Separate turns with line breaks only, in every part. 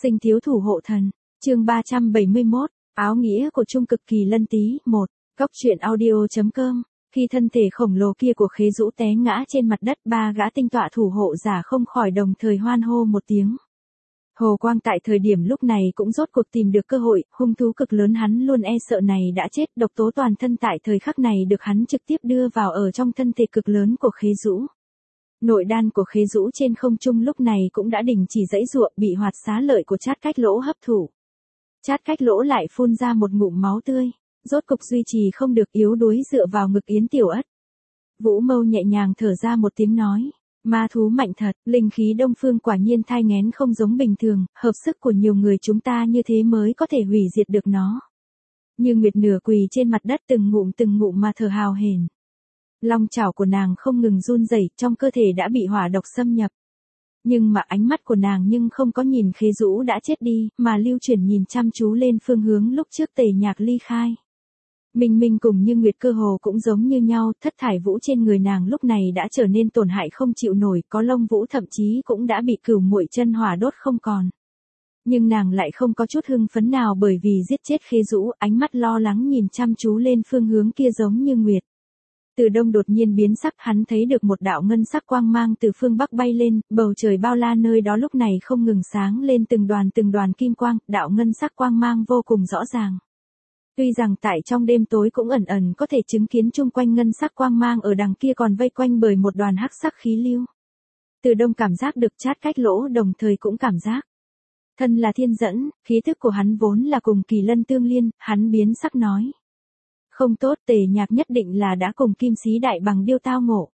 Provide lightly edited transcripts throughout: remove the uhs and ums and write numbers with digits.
Sinh thiếu thủ hộ thần, chương 371, áo nghĩa của Trung Cực Kỳ Lân Tý 1, Cốc truyện audio.com. Khi thân thể khổng lồ kia của Khế Dũ té ngã trên mặt đất, ba gã tinh tọa thủ hộ giả không khỏi đồng thời hoan hô một tiếng. Hồ Quang tại thời điểm lúc này cũng rốt cuộc tìm được cơ hội, hung thú cực lớn hắn luôn e sợ này đã chết, độc tố toàn thân tại thời khắc này được hắn trực tiếp đưa vào ở trong thân thể cực lớn của Khế Dũ. Nội đan của Khế Dũ trên không trung lúc này cũng đã đình chỉ giãy giụa, bị hoạt xá lợi của Trát Cách Lỗ hấp thụ. Trát Cách Lỗ lại phun ra một ngụm máu tươi, rốt cục duy trì không được, yếu đuối dựa vào ngực Yến Tiểu Ất. Vũ Mâu nhẹ nhàng thở ra một tiếng nói, ma thú mạnh thật, linh khí Đông Phương quả nhiên thai nghén không giống bình thường, hợp sức của nhiều người chúng ta như thế mới có thể hủy diệt được nó. Như Nguyệt nửa quỳ trên mặt đất từng ngụm mà thở hào hển. Long chảo của nàng không ngừng run rẩy, trong cơ thể đã bị hỏa độc xâm nhập. Nhưng mà ánh mắt của nàng nhưng không có nhìn Khế Dũ đã chết đi, mà lưu chuyển nhìn chăm chú lên phương hướng lúc trước Tề Nhạc ly khai. Minh Minh cùng Như Nguyệt cơ hồ cũng giống như nhau, thất thải vũ trên người nàng lúc này đã trở nên tổn hại không chịu nổi, có lông vũ thậm chí cũng đã bị cửu muội chân hỏa đốt không còn. Nhưng nàng lại không có chút hưng phấn nào bởi vì giết chết Khế Dũ, ánh mắt lo lắng nhìn chăm chú lên phương hướng kia giống Như Nguyệt. Từ đông đột nhiên biến sắc, hắn thấy được một đạo ngân sắc quang mang từ phương bắc bay lên, bầu trời bao la nơi đó lúc này không ngừng sáng lên từng đoàn kim quang, đạo ngân sắc quang mang vô cùng rõ ràng. Tuy rằng tại trong đêm tối cũng ẩn ẩn có thể chứng kiến chung quanh ngân sắc quang mang ở đằng kia còn vây quanh bởi một đoàn hắc sắc khí lưu. Từ đông cảm giác được Trát Cách Lỗ đồng thời cũng cảm giác. Thân là thiên dẫn, khí thức của hắn vốn là cùng Kỳ Lân tương liên, hắn biến sắc nói. Không tốt, Tề Nhạc nhất định là đã cùng Kim Sĩ Đại Bằng Điêu tao ngộ.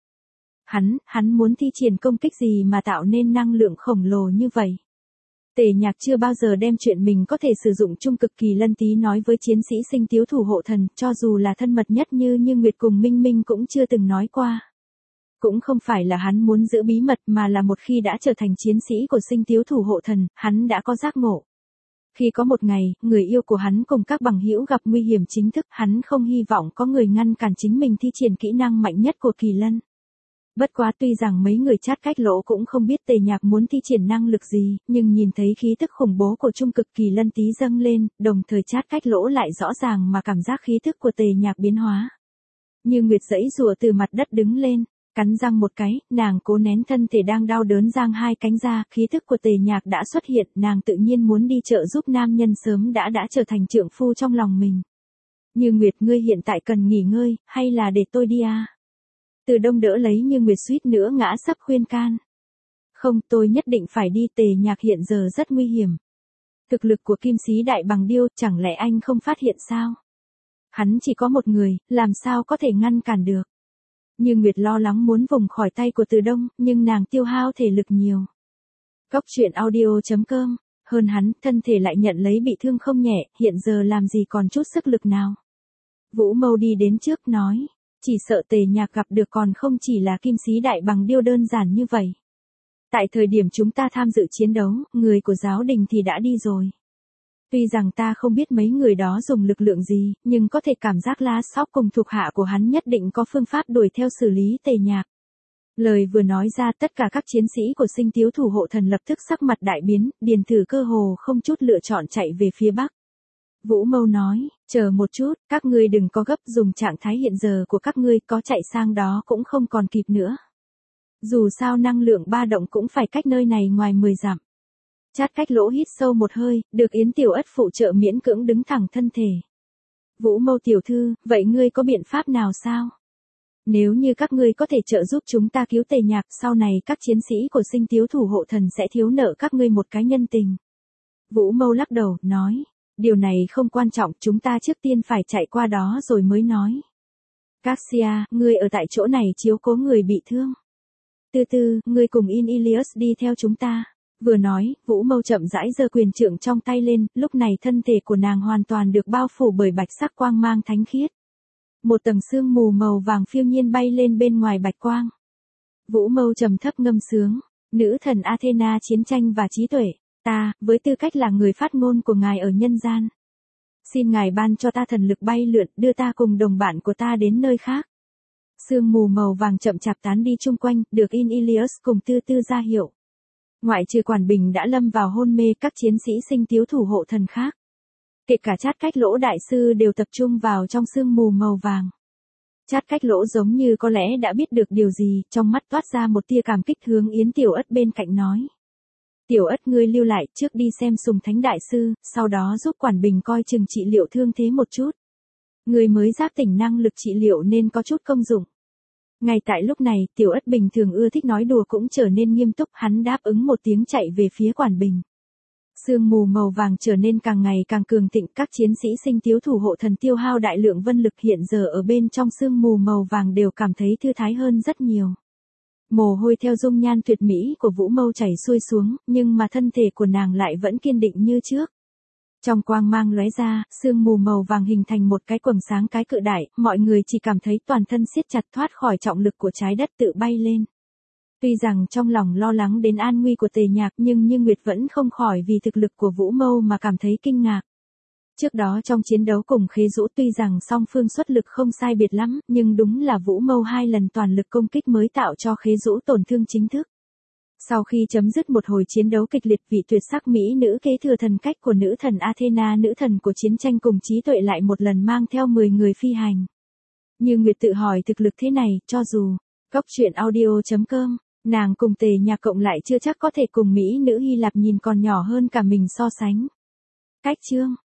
Hắn muốn thi triển công kích gì mà tạo nên năng lượng khổng lồ như vậy? Tề Nhạc chưa bao giờ đem chuyện mình có thể sử dụng Trung Cực Kỳ Lân Tý nói với chiến sĩ Sinh Tiếu thủ hộ thần, cho dù là thân mật nhất như Nguyệt cùng Minh Minh cũng chưa từng nói qua. Cũng không phải là hắn muốn giữ bí mật mà là một khi đã trở thành chiến sĩ của Sinh Tiếu thủ hộ thần, hắn đã có giác ngộ. Khi có một ngày, người yêu của hắn cùng các bằng hữu gặp nguy hiểm chính thức, hắn không hy vọng có người ngăn cản chính mình thi triển kỹ năng mạnh nhất của Kỳ Lân. Bất quá tuy rằng mấy người Trát Cách Lỗ cũng không biết Tề Nhạc muốn thi triển năng lực gì, nhưng nhìn thấy khí tức khủng bố của Trung Cực Kỳ Lân Tý dâng lên, đồng thời Trát Cách Lỗ lại rõ ràng mà cảm giác khí tức của Tề Nhạc biến hóa. Như Nguyệt giãy giụa từ mặt đất đứng lên, cắn răng một cái, nàng cố nén thân thể đang đau đớn giang hai cánh ra, khí tức của Tề Nhạc đã xuất hiện, nàng tự nhiên muốn đi trợ giúp nam nhân sớm đã trở thành trượng phu trong lòng mình. Như Nguyệt, ngươi hiện tại cần nghỉ ngơi, hay là để tôi đi à? Từ đông đỡ lấy Như Nguyệt suýt nữa ngã sắp khuyên can. Không, tôi nhất định phải đi, Tề Nhạc hiện giờ rất nguy hiểm. Thực lực của Kim Sĩ Đại Bằng Điêu, chẳng lẽ anh không phát hiện sao? Hắn chỉ có một người, làm sao có thể ngăn cản được? Như Nguyệt lo lắng muốn vùng khỏi tay của Từ Đông, nhưng nàng tiêu hao thể lực nhiều. Cốc truyện audio.com, hơn hắn, thân thể lại nhận lấy bị thương không nhẹ, hiện giờ làm gì còn chút sức lực nào. Vũ Mâu đi đến trước nói, chỉ sợ Tề Nhạc gặp được còn không chỉ là Kim Sĩ Đại Bằng Điêu đơn giản như vậy. Tại thời điểm chúng ta tham dự chiến đấu, người của giáo đình thì đã đi rồi. Tuy rằng ta không biết mấy người đó dùng lực lượng gì, nhưng có thể cảm giác La Sóc cùng thuộc hạ của hắn nhất định có phương pháp đuổi theo xử lý Tề Nhạc. Lời vừa nói ra, tất cả các chiến sĩ của Sinh Tiếu thủ hộ thần lập tức sắc mặt đại biến, Điền Thử cơ hồ không chút lựa chọn chạy về phía bắc. Vũ Mâu nói, chờ một chút, các ngươi đừng có gấp, dùng trạng thái hiện giờ của các ngươi, có chạy sang đó cũng không còn kịp nữa. Dù sao năng lượng ba động cũng phải cách nơi này ngoài 10 dặm. Trát Cách Lỗ hít sâu một hơi, được Yến Tiểu Ất phụ trợ miễn cưỡng đứng thẳng thân thể. Vũ Mâu tiểu thư, vậy ngươi có biện pháp nào sao? Nếu như các ngươi có thể trợ giúp chúng ta cứu Tề Nhạc, sau này các chiến sĩ của Sinh Tiếu thủ hộ thần sẽ thiếu nợ các ngươi một cái nhân tình. Vũ Mâu lắc đầu, nói, điều này không quan trọng, chúng ta trước tiên phải chạy qua đó rồi mới nói. Cassia, ngươi ở tại chỗ này chiếu cố người bị thương. Từ từ, ngươi cùng Ilias đi theo chúng ta. Vừa nói, Vũ Mâu chậm rãi giơ quyền trượng trong tay lên, lúc này thân thể của nàng hoàn toàn được bao phủ bởi bạch sắc quang mang thánh khiết. Một tầng sương mù màu vàng phiêu nhiên bay lên bên ngoài bạch quang. Vũ Mâu trầm thấp ngâm sướng, nữ thần Athena chiến tranh và trí tuệ, ta, với tư cách là người phát ngôn của ngài ở nhân gian. Xin ngài ban cho ta thần lực bay lượn, đưa ta cùng đồng bạn của ta đến nơi khác. Sương mù màu vàng chậm chạp tán đi chung quanh, được Ilias cùng Tư Tư ra hiệu. Ngoại trừ Quản Bình đã lâm vào hôn mê, các chiến sĩ sinh tiếu thủ hộ thần khác, kể cả Trát Cách Lỗ đại sư đều tập trung vào trong sương mù màu vàng. Trát Cách Lỗ giống như có lẽ đã biết được điều gì, trong mắt toát ra một tia cảm kích, hướng Yến Tiểu Ất bên cạnh nói. Tiểu Ất, ngươi lưu lại trước đi xem Sùng Thánh đại sư, sau đó giúp Quản Bình coi chừng trị liệu thương thế một chút. Ngươi mới giác tỉnh, năng lực trị liệu nên có chút công dụng. Ngay tại lúc này, Tiểu Ất bình thường ưa thích nói đùa cũng trở nên nghiêm túc, hắn đáp ứng một tiếng chạy về phía Quản Bình. Sương mù màu vàng trở nên càng ngày càng cường thịnh, các chiến sĩ sinh tiếu thủ hộ thần tiêu hao đại lượng vân lực, hiện giờ ở bên trong sương mù màu vàng đều cảm thấy thư thái hơn rất nhiều. Mồ hôi theo dung nhan tuyệt mỹ của Vũ Mâu chảy xuôi xuống, nhưng mà thân thể của nàng lại vẫn kiên định như trước. Trong quang mang lóe ra, sương mù màu vàng hình thành một cái quầng sáng cái cự đại, mọi người chỉ cảm thấy toàn thân siết chặt, thoát khỏi trọng lực của trái đất, tự bay lên. Tuy rằng trong lòng lo lắng đến an nguy của Tề Nhạc, nhưng Như Nguyệt vẫn không khỏi vì thực lực của Vũ Mâu mà cảm thấy kinh ngạc. Trước đó trong chiến đấu cùng Khế Dũ, tuy rằng song phương xuất lực không sai biệt lắm, nhưng đúng là Vũ Mâu 2 lần toàn lực công kích mới tạo cho Khế Dũ tổn thương chính thức. Sau khi chấm dứt một hồi chiến đấu kịch liệt, vị tuyệt sắc mỹ nữ kế thừa thần cách của nữ thần Athena, nữ thần của chiến tranh cùng trí tuệ, lại một lần mang theo 10 người phi hành. Như Nguyệt tự hỏi thực lực thế này, cho dù Cốc truyện audio.com, nàng cùng Tề Nhạc cộng lại chưa chắc có thể cùng mỹ nữ Hy Lạp nhìn còn nhỏ hơn cả mình so sánh. Cách chương